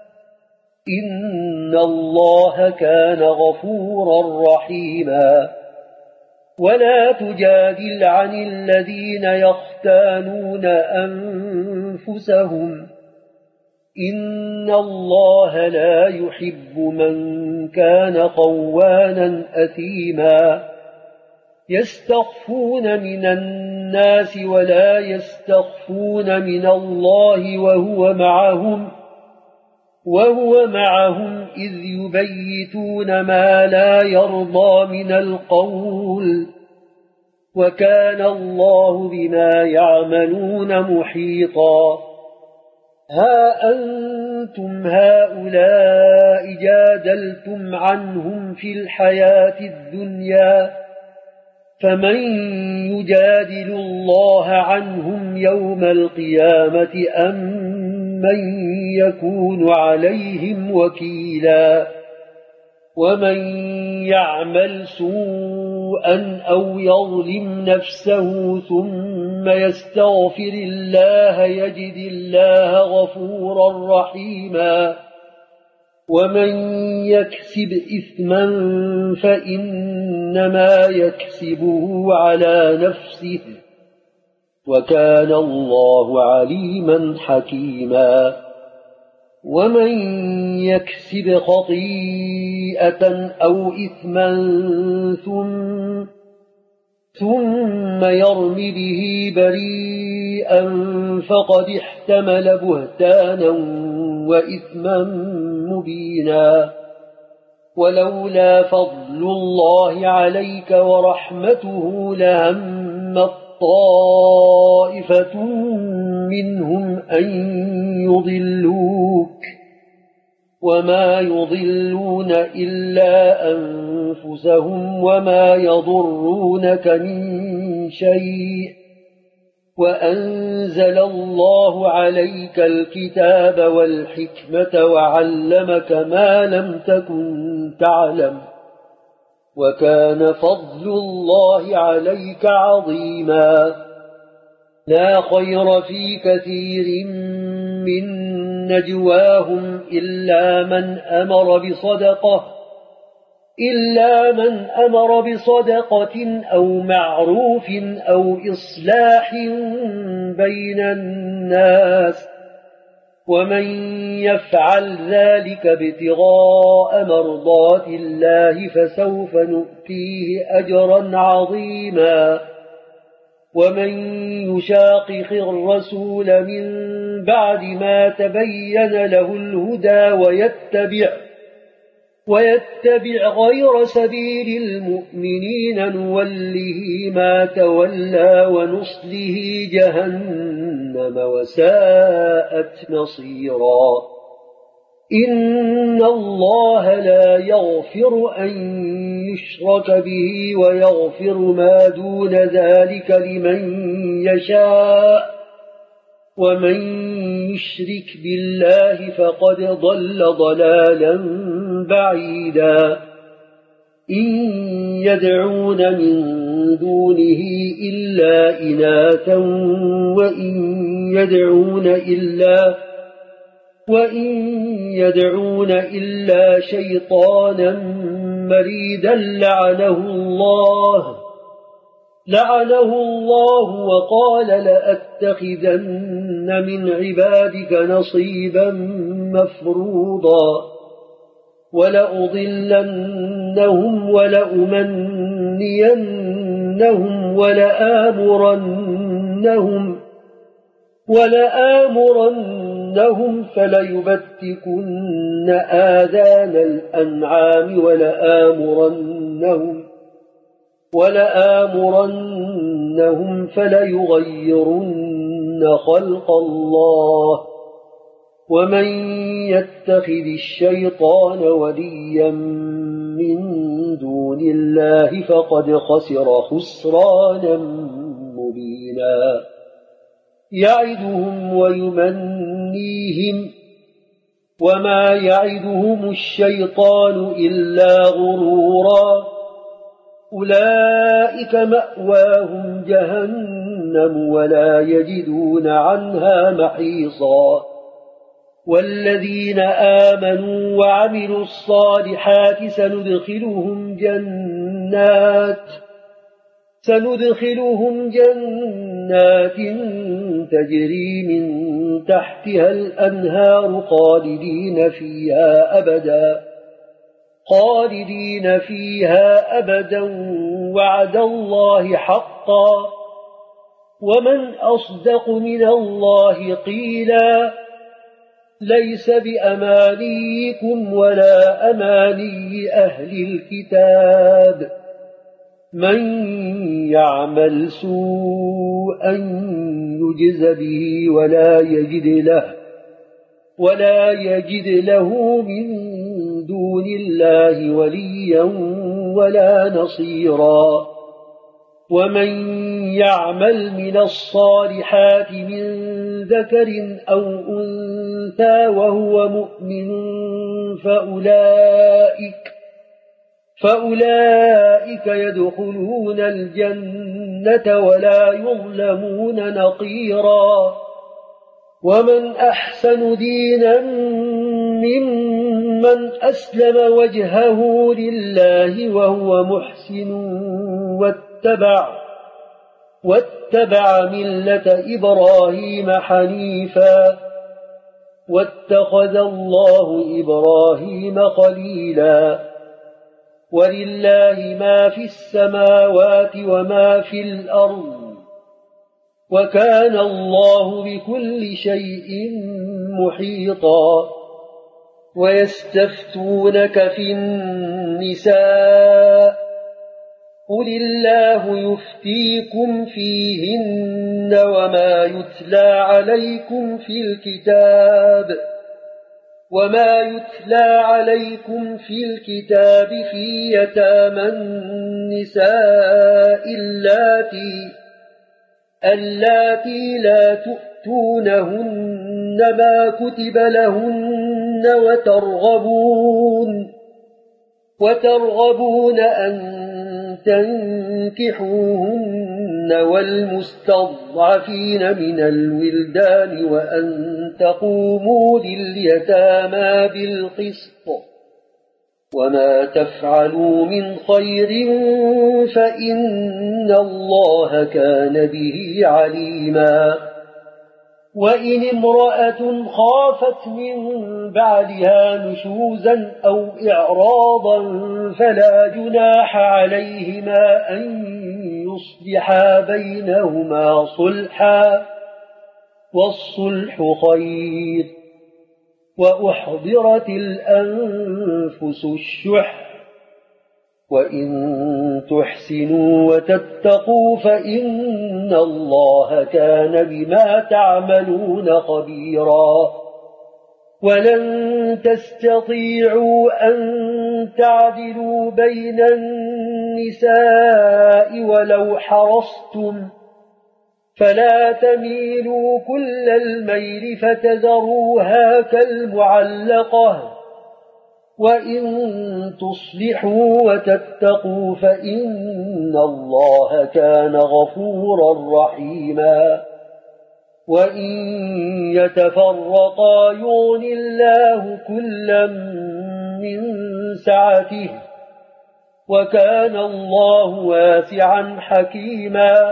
إن الله كان غفورا رحيما ولا تجادل عن الذين يختانون أنفسهم إن الله لا يحب من كان خوانا أثيما يستخفون من الناس ولا يستخفون من الله وهو معهم إذ يبيتون ما لا يرضى من القول وكان الله بما يعملون محيطا ها أنتم هؤلاء جادلتم عنهم في الحياة الدنيا فمن يجادل الله عنهم يوم القيامة أم من يكون عليهم وكيلا ومن يعمل سوءا أو يظلم نفسه ثم يستغفر الله يجد الله غفورا رحيما ومن يكسب إثما فإنما يكسبه على نفسه وكان الله عليما حكيما ومن يكسب خطيئة أو إثما ثم يرم به بريئا فقد احتمل بهتانا وإثما مبينا ولولا فضل الله عليك ورحمته لهمت طائفة منهم أن يضلوك وما يضلون إلا أنفسهم وما يضرونك من شيء وأنزل الله عليك الكتاب والحكمة وعلمك ما لم تكن تعلم وكان فضل الله عليك عظيما لا خير في كثير من نجواهم إلا من أمر بصدقة أو معروف أو إصلاح بين الناس ومن يفعل ذلك ابتغاء مرضات الله فسوف نؤتيه أجرا عظيما ومن يشاقق الرسول من بعد ما تبين له الهدى ويتبع غير سبيل المؤمنين نوله ما تولى ونصله جهنم وساءت مصيرا إن الله لا يغفر أن يشرك به ويغفر ما دون ذلك لمن يشاء ومن يشرك بالله فقد ضل ضلالا بعيدا إن يدعون من دونه إلا إناثا وإن يدعون إلا شيطانا مريدا لعنه الله وقال لأتخذن من عبادك نصيبا مفروضا ولأضلنهم ولأمنينهم ولآمرنهم فليبتكن آذان الأنعام ولآمرنهم فليغيرن خلق الله ومن يتخذ الشيطان وليا من دون الله فقد خسر خسرانا مبينا يعدهم ويمنيهم وما يعدهم الشيطان إلا غرورا أولئك مأواهم جهنم ولا يجدون عنها محيصا والذين آمنوا وعملوا الصالحات سندخلهم جنات تجري من تحتها الأنهار خالدين فيها أبدا وعد الله حقا ومن أصدق من الله قيلا ليس بأمانيكم ولا أماني أهل الكتاب من يعمل سوءا يجز به ولا يجد له من دون الله وليا ولا نصيرا ومن يعمل من الصالحات من ذكر أو أنثى وهو مؤمن فأولئك يدخلون الجنة ولا يظلمون نقيرا ومن أحسن دينا ممن أسلم وجهه لله وهو محسن واتبع ملة إبراهيم حنيفا واتخذ الله إبراهيم خليلا ولله ما في السماوات وما في الأرض وكان الله بكل شيء محيطا ويستفتونك في النساء قل الله يفتيكم فيهن وما يتلى عليكم في الكتاب في يتامى النساء اللاتي لا تؤتونهن ما كتب لهن وترغبون أن تنكحوهن والمستضعفين من الولدان وأن تقوموا لليتامى بالقسط وما تفعلوا من خير فإن الله كان به عليما وإن امرأة خافت من بعدها نشوزا أو إعراضا فلا جناح عليهما أن يصلحا بينهما صلحا والصلح خير وأحضرت الأنفس الشح وإن تحسنوا وتتقوا فإن الله كان بما تعملون خبيرا ولن تستطيعوا أن تعدلوا بين النساء ولو حرصتم فلا تميلوا كل الميل فتذروها كالمعلقة وإن تصلحوا وتتقوا فإن الله كان غفورا رحيما وإن يتفرقا يغن الله كلا من سعته وكان الله واسعا حكيما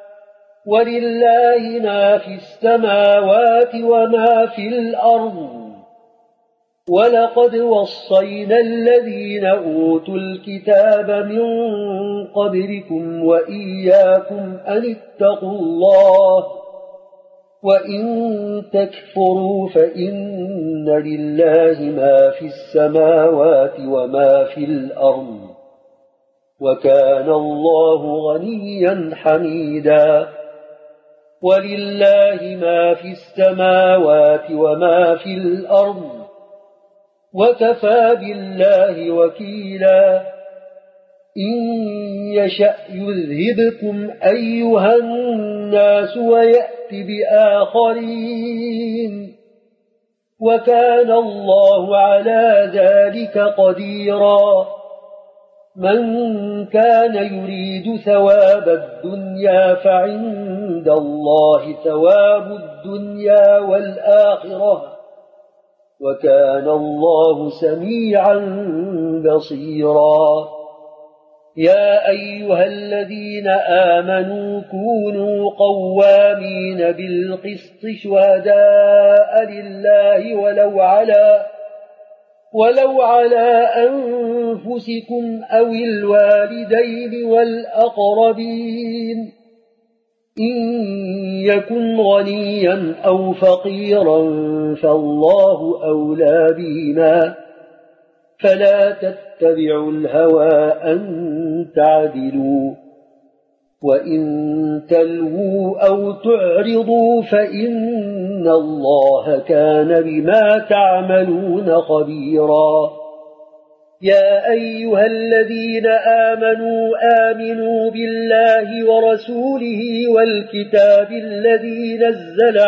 ولله ما في السماوات وما في الأرض ولقد وصينا الذين أوتوا الكتاب من قبلكم وإياكم أن اتقوا الله وإن تكفروا فإن لله ما في السماوات وما في الأرض وكان الله غنيا حميدا ولله ما في السماوات وما في الأرض وكفى بالله وكيلا إن يشأ يذهبكم أيها الناس ويأت بآخرين وكان الله على ذلك قديرا من كان يريد ثواب الدنيا فعند الله ثواب الدنيا والآخرة وكان الله سميعا بصيرا يا أيها الذين آمنوا كونوا قوامين بالقسط شهداء لله ولو على أنفسكم أو الوالدين والأقربين إن يكن غنيا أو فقيرا فالله أولى بهما فلا تتبعوا الهوى أن تعدلوا وإن تلووا أو تعرضوا فإن الله كان بما تعملون خبيرا يا أيها الذين آمنوا بالله ورسوله والكتاب الذي نزل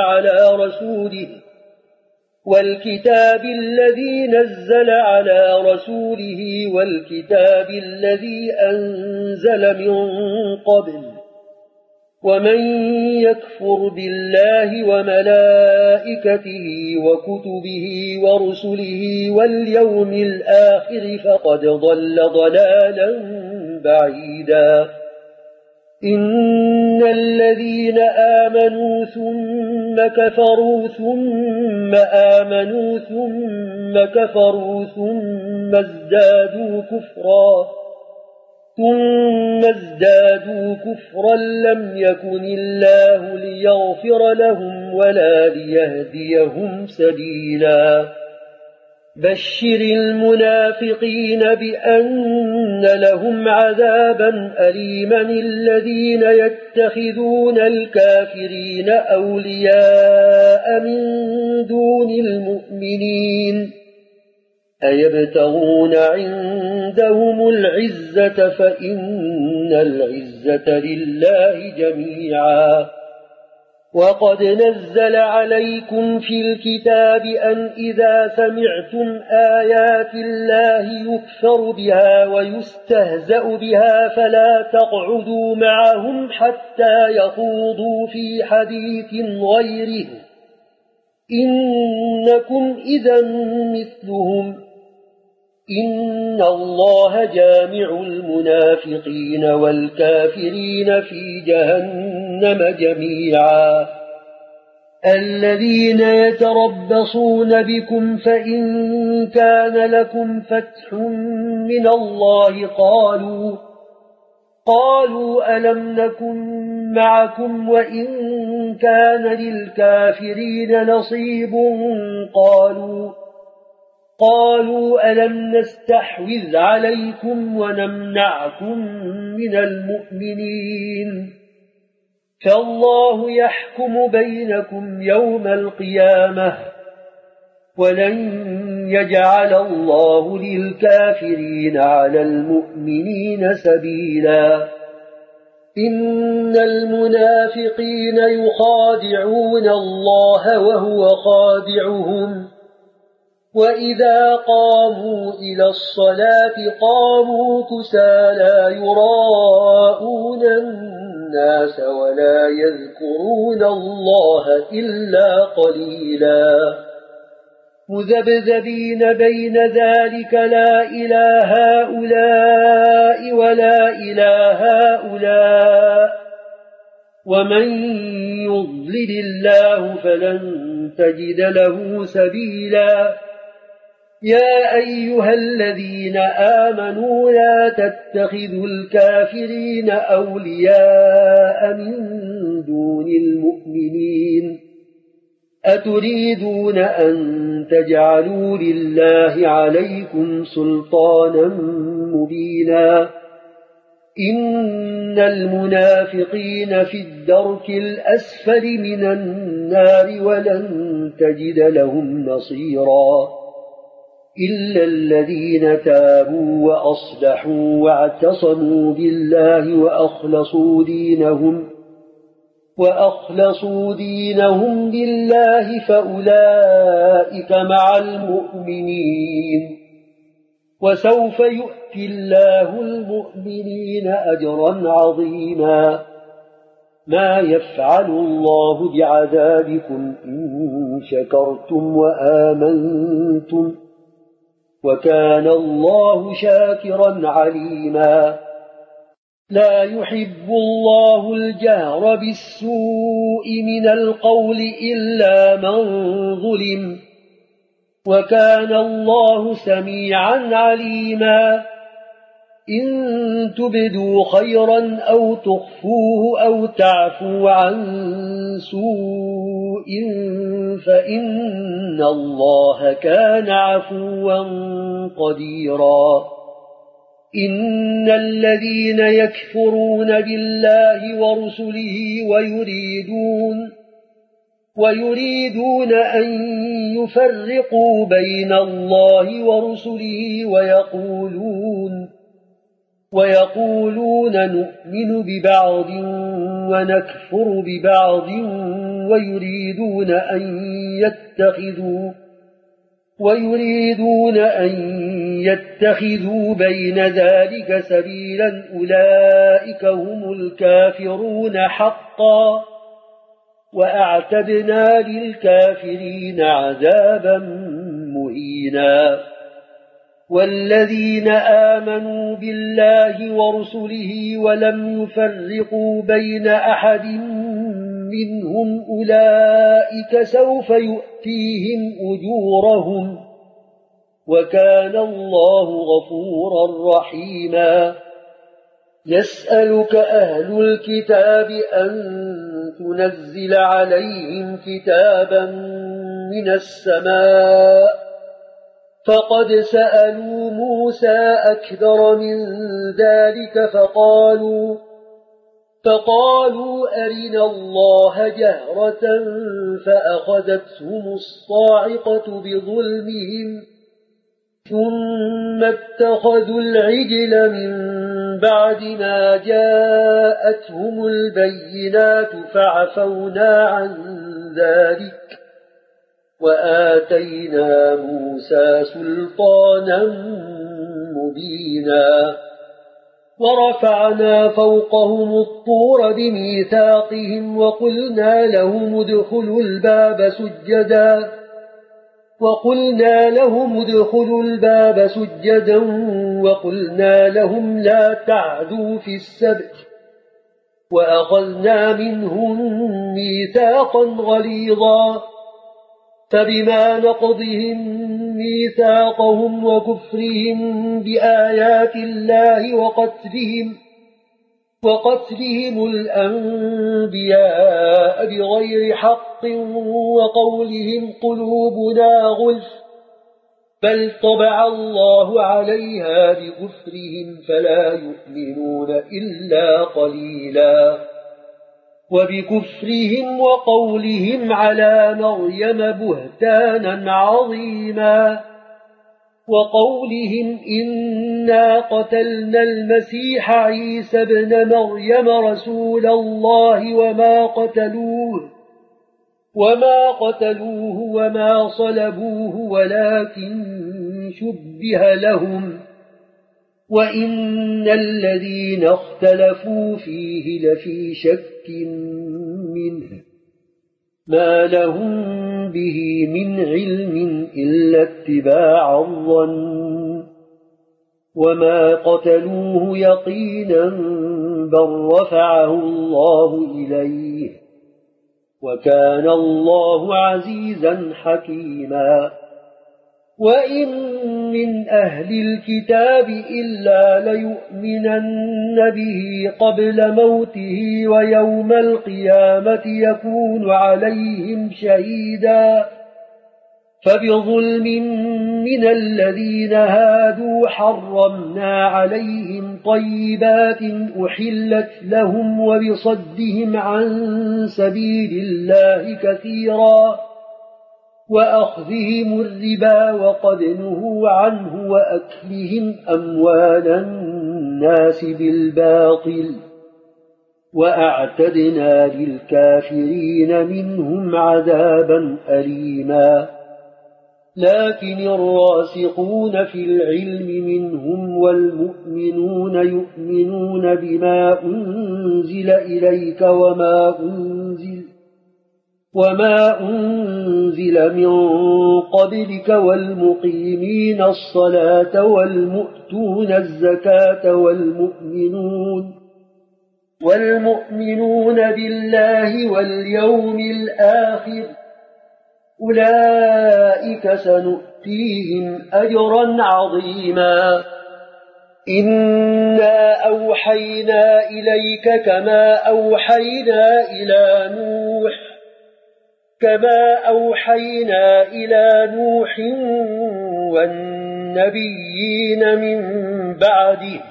على رسوله والكتاب الذي أنزل من قبل ومن يكفر بالله وملائكته وكتبه ورسله واليوم الآخر فقد ضل ضلالا بعيدا إن الذين آمنوا ثم كفروا ثم آمنوا ثم كفروا ثم ازدادوا كفرا لم يكن الله ليغفر لهم ولا ليهديهم سبيلا بشر المنافقين بأن لهم عذابا أليما الذين يتخذون الكافرين أولياء من دون المؤمنين أيبتغون عندهم العزة فإن العزة لله جميعا وقد نزل عليكم في الكتاب أن إذا سمعتم آيات الله يكفر بها ويستهزأ بها فلا تقعدوا معهم حتى يخوضوا في حديث غيره إنكم إذا مثلهم إن الله جامع المنافقين والكافرين في جهنم جميعا الذين يتربصون بكم فإن كان لكم فتح من الله قالوا ألم نكن معكم وإن كان للكافرين نصيب قالوا ألم نستحوذ عليكم ونمنعكم من المؤمنين فالله يحكم بينكم يوم القيامة ولن يجعل الله للكافرين على المؤمنين سبيلا إن المنافقين يخادعون الله وهو خادعهم وإذا قاموا إلى الصلاة قاموا كسالى يراءون الناس ولا يذكرون الله إلا قليلا مذبذبين بين ذلك لا إله هؤلاء ولا إله هؤلاء ومن يضلل الله فلن تجد له سبيلا يا أيها الذين آمنوا لا تتخذوا الكافرين أولياء من دون المؤمنين أتريدون أن تجعلوا لله عليكم سلطانا مبينا إن المنافقين في الدرك الأسفل من النار ولن تجد لهم نصيرا إلا الذين تابوا وأصلحوا واعتصموا بالله وأخلصوا دينهم لله فأولئك مع المؤمنين وسوف يؤتي الله المؤمنين أجرا عظيما ما يفعل الله بعذابكم إن شكرتم وآمنتم وكان الله شاكرا عليما لا يحب الله الجهر بالسوء من القول إلا من ظلم وكان الله سميعا عليما إن تبدوا خيرا أو تخفوه أو تعفوا عن سوء فإن الله كان عفوا قديرا إن الذين يكفرون بالله ورسله ويريدون أن يفرقوا بين الله ورسله ويقولون نؤمن ببعض ونكفر ببعض ويريدون أن يتخذوا بين ذلك سبيلا أولئك هم الكافرون حقا وأعتدنا للكافرين عذابا مهينا والذين آمنوا بالله ورسله ولم يفرقوا بين أحد منهم أولئك سوف يؤتيهم أجورهم وكان الله غفورا رحيما يسألك أهل الكتاب أن تنزل عليهم كتابا من السماء فقد سألوا موسى أكبر من ذلك فقالوا أرنا الله جهرة فأخذتهم الصاعقة بظلمهم ثم اتخذوا العجل من بعد ما جاءتهم البينات فعفونا عن ذلك وآتينا موسى سلطانا مبينا ورفعنا فوقهم الطور بميثاقهم وقلنا لهم ادخلوا الباب سجدا وقلنا لهم لا تعدوا في السبت وأخذنا منهم ميثاقا غليظا فبما نقضهم ميثاقهم وكفرهم بآيات الله وقتلهم الأنبياء بغير حق وقولهم قلوبنا غلف بل طبع الله عليها بكفرهم فلا يؤمنون إلا قليلا وبكفرهم وقولهم على مريم بهتانا عظيما وقولهم إنا قتلنا المسيح عيسى ابن مريم رسول الله وما قتلوه وما صلبوه ولكن شبه لهم وإن الذين اختلفوا فيه لفي شك منه ما لهم به من علم إلا اتباع الظن وما قتلوه يقينا بل رفعه الله إليه وكان الله عزيزا حكيما وإن من أهل الكتاب إلا ليؤمنن به قبل موته ويوم القيامة يكون عليهم شهيدا فبظلم من الذين هادوا حرمنا عليهم طيبات أحلت لهم وبصدهم عن سبيل الله كثيرا وأخذهم الربا وقد نهوا عنه وأكلهم أموال الناس بالباطل وأعتدنا للكافرين منهم عذابا أليما لكن الراسخون في العلم منهم والمؤمنون يؤمنون بما أنزل إليك وما أنزل من قبلك والمقيمين الصلاة والمؤتون الزكاة والمؤمنون بالله واليوم الآخر أولئك سنؤتيهم أجرا عظيما إنا أوحينا إليك كما أوحينا إلى نوح والنبيين من بعده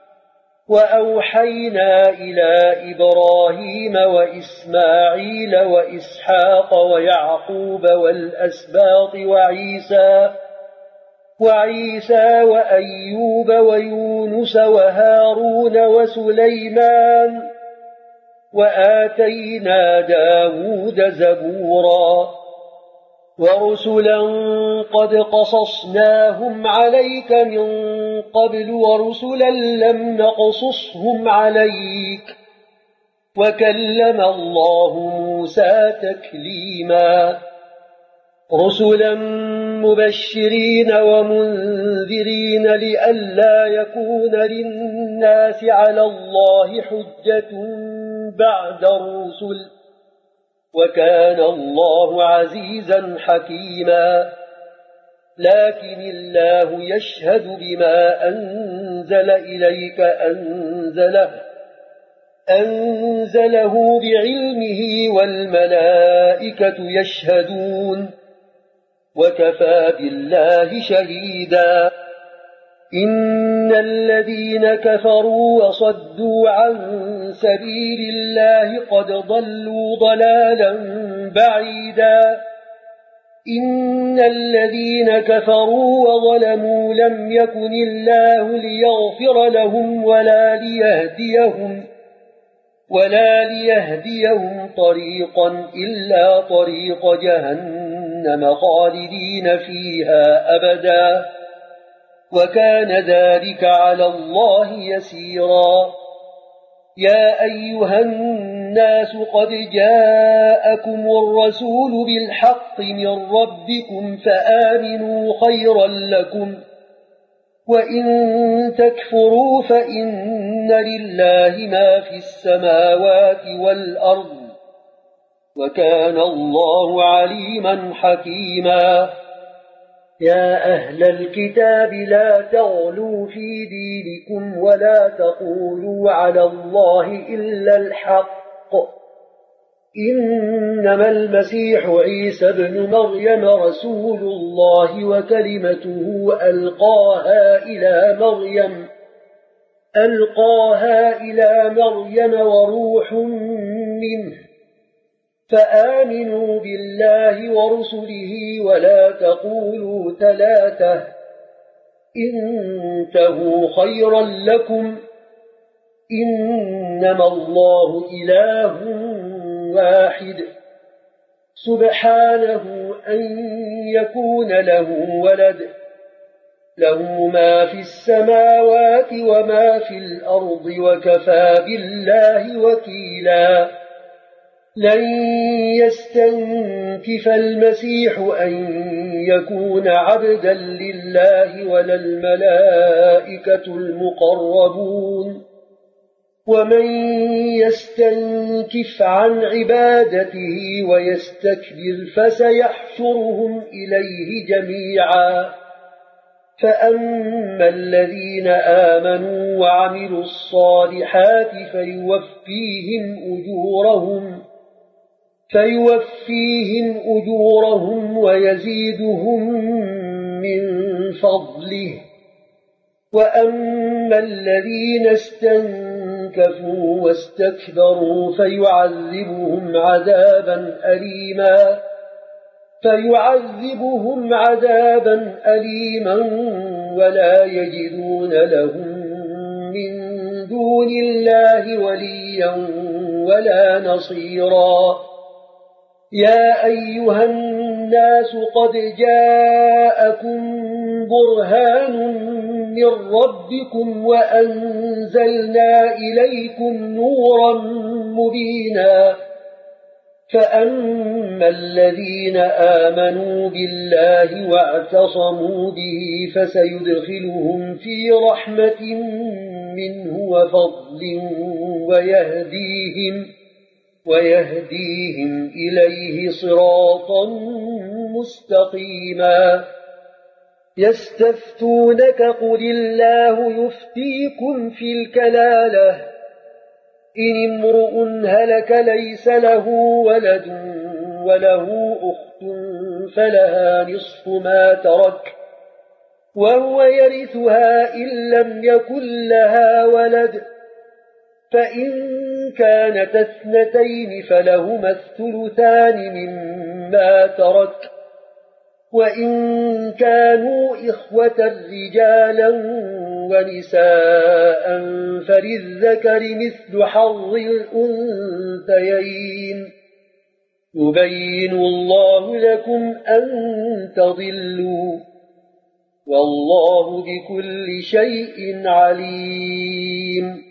وأوحينا إلى إبراهيم وإسماعيل وإسحاق ويعقوب والأسباط وعيسى وأيوب ويونس وهارون وسليمان وآتينا داود زبورا ورسلا قد قصصناهم عليك من قبل ورسلا لم نقصصهم عليك وكلم الله موسى تكليما رسلا مبشرين ومنذرين لئلا يكون للناس على الله حجة بعد الرسل وكان الله عزيزا حكيما لكن الله يشهد بما أنزل إليك أنزله بعلمه والملائكة يشهدون وكفى بالله شهيدا إن الذين كفروا وصدوا عن سبيل الله قد ضلوا ضلالا بعيدا إن الذين كفروا وظلموا لم يكن الله ليغفر لهم ولا ليهديهم طريقا إلا طريق جهنم خالدين فيها أبدا وكان ذلك على الله يسيرا يا أيها الناس قد جاءكم الرسول بالحق من ربكم فآمنوا خيرا لكم وإن تكفروا فإن لله ما في السماوات والأرض وكان الله عليما حكيما يا أهل الكتاب لا تغلوا في دينكم ولا تقولوا على الله إلا الحق إنما المسيح عيسى ابن مريم رسول الله وكلمته ألقاها إلى مريم وروح منه فآمنوا بالله ورسله ولا تقولوا ثلاثة انتهوا خيرا لكم إنما الله إله واحد سبحانه أن يكون له ولد له ما في السماوات وما في الأرض وكفى بالله وكيلا لن يستنكف المسيح أن يكون عبدا لله ولا الملائكة المقربون ومن يستنكف عن عبادته ويستكبر فسيحشرهم إليه جميعا فأما الذين آمنوا وعملوا الصالحات فيوفيهم أجورهم ويزيدهم من فضله وأما الذين استنكفوا واستكبروا فيعذبهم عذابا أليما ولا يجدون لهم من دون الله وليا ولا نصيرا يا أيها الناس قد جاءكم برهان من ربكم وأنزلنا إليكم نورا مبينا فأما الذين آمنوا بالله واعتصموا به فسيدخلهم في رحمة منه وفضل ويهديهم إليه صراطا مستقيما يستفتونك قل الله يفتيكم في الكلالة إن امرؤ هلك ليس له ولد وله أخت فلها نصف ما ترك وهو يرثها إن لم يكن لها ولد فإن كانت اثنتين فلهما الثلثان مما ترك وإن كانوا إخوة رجالا ونساء فللذكر مثل حظ الأنثيين يبين الله لكم أن تضلوا والله بكل شيء عليم